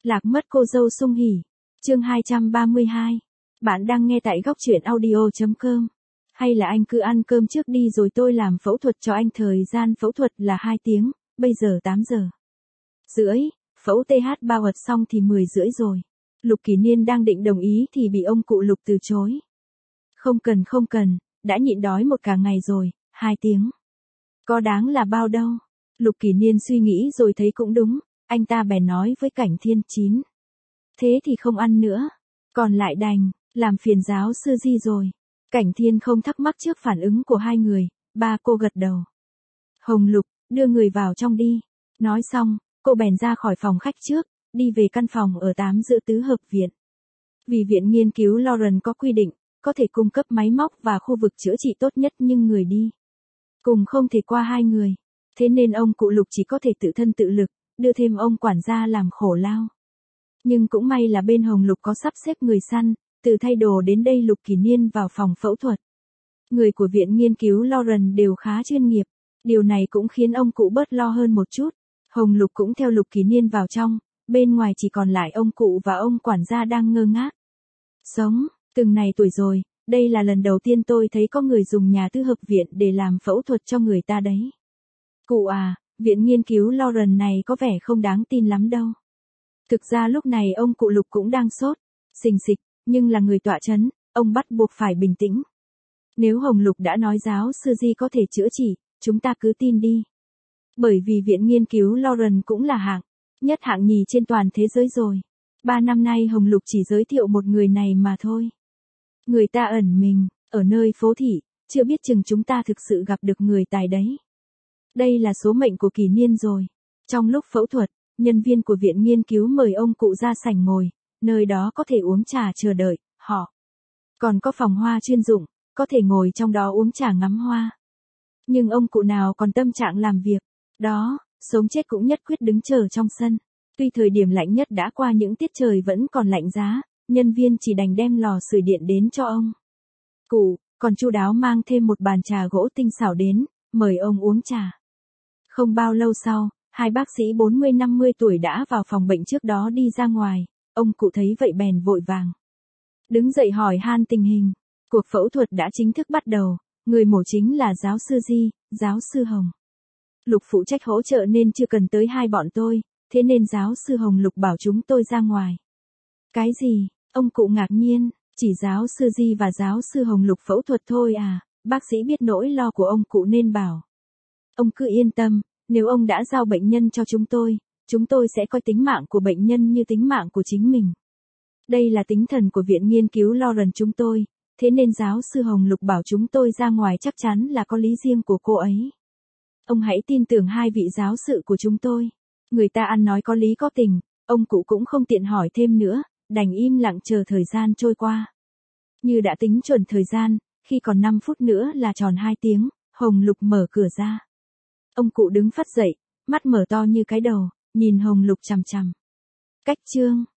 Lạc mất cô dâu sung hỉ. Chương 232. Bạn đang nghe tại góc truyện audio.com. Hay là anh cứ ăn cơm trước đi rồi tôi làm phẫu thuật cho anh, thời gian phẫu thuật là 2 tiếng, bây giờ 8 giờ rưỡi, phẫu TH bao thuật xong thì 10 rưỡi rồi. Lục Kỳ Niên đang định đồng ý thì bị ông cụ Lục từ chối. Không cần, đã nhịn đói một cả ngày rồi, 2 tiếng. Có đáng là bao đâu. Lục Kỳ Niên suy nghĩ rồi thấy cũng đúng, anh ta bèn nói với Cảnh Thiên Chín. Thế thì không ăn nữa, còn lại đành, làm phiền giáo sư Di rồi. Cảnh Thiên không thắc mắc trước phản ứng của hai người, ba cô gật đầu. Hồng Lục, đưa người vào trong đi. Nói xong, cô bèn ra khỏi phòng khách trước, đi về căn phòng ở 8 giữa tứ hợp viện. Vì viện nghiên cứu Lawrence có quy định, có thể cung cấp máy móc và khu vực chữa trị tốt nhất nhưng người đi cùng không thể qua 2 người. Thế nên ông cụ Lục chỉ có thể tự thân tự lực, đưa thêm ông quản gia làm khổ lao. Nhưng cũng may là bên Hồng Lục có sắp xếp người săn, từ thay đồ đến đây Lục Kỳ Niên vào phòng phẫu thuật. Người của viện nghiên cứu Lawrence đều khá chuyên nghiệp, điều này cũng khiến ông cụ bớt lo hơn một chút. Hồng Lục cũng theo Lục Kỳ Niên vào trong, bên ngoài chỉ còn lại ông cụ và ông quản gia đang ngơ ngác. Sống, từng này tuổi rồi, đây là lần đầu tiên tôi thấy có người dùng nhà tư hợp viện để làm phẫu thuật cho người ta đấy. Cụ à, viện nghiên cứu Lawrence này có vẻ không đáng tin lắm đâu. Thực ra lúc này ông cụ Lục cũng đang sốt, xình xịch, nhưng là người tọa chấn, ông bắt buộc phải bình tĩnh. Nếu Hồng Lục đã nói giáo sư Di có thể chữa trị, chúng ta cứ tin đi. Bởi vì viện nghiên cứu Lawrence cũng là hạng nhất hạng nhì trên toàn thế giới rồi. 3 năm nay Hồng Lục chỉ giới thiệu một người này mà thôi. Người ta ẩn mình, ở nơi phố thị, chưa biết chừng chúng ta thực sự gặp được người tài đấy. Đây là số mệnh của Kỳ Niên rồi. Trong lúc phẫu thuật, nhân viên của viện nghiên cứu mời ông cụ ra sảnh ngồi, nơi đó có thể uống trà chờ đợi họ. Còn có phòng hoa chuyên dụng, có thể ngồi trong đó uống trà ngắm hoa. Nhưng ông cụ nào còn tâm trạng làm việc, đó, sống chết cũng nhất quyết đứng chờ trong sân. Tuy thời điểm lạnh nhất đã qua, những tiết trời vẫn còn lạnh giá, nhân viên chỉ đành đem lò sưởi điện đến cho ông cụ, còn chu đáo mang thêm một bàn trà gỗ tinh xảo đến, mời ông uống trà. Không bao lâu sau, hai bác sĩ 40-50 tuổi đã vào phòng bệnh trước đó đi ra ngoài, ông cụ thấy vậy bèn vội vàng đứng dậy hỏi han tình hình. Cuộc phẫu thuật đã chính thức bắt đầu, người mổ chính là giáo sư Di, giáo sư Hồng Lục phụ trách hỗ trợ nên chưa cần tới hai bọn tôi, thế nên giáo sư Hồng Lục bảo chúng tôi ra ngoài. Cái gì? Ông cụ ngạc nhiên, chỉ giáo sư Di và giáo sư Hồng Lục phẫu thuật thôi à? Bác sĩ biết nỗi lo của ông cụ nên bảo. Ông cứ yên tâm, nếu ông đã giao bệnh nhân cho chúng tôi sẽ coi tính mạng của bệnh nhân như tính mạng của chính mình. Đây là tinh thần của viện nghiên cứu Lawrence chúng tôi, thế nên giáo sư Hồng Lục bảo chúng tôi ra ngoài chắc chắn là có lý riêng của cô ấy. Ông hãy tin tưởng hai vị giáo sự của chúng tôi. Người ta ăn nói có lý có tình, ông cụ cũng không tiện hỏi thêm nữa, đành im lặng chờ thời gian trôi qua. Như đã tính chuẩn thời gian, khi còn 5 phút nữa là tròn 2 tiếng, Hồng Lục mở cửa ra. Ông cụ đứng phắt dậy, mắt mở to như cái đầu, nhìn Hồng Lục chằm chằm. Cách chương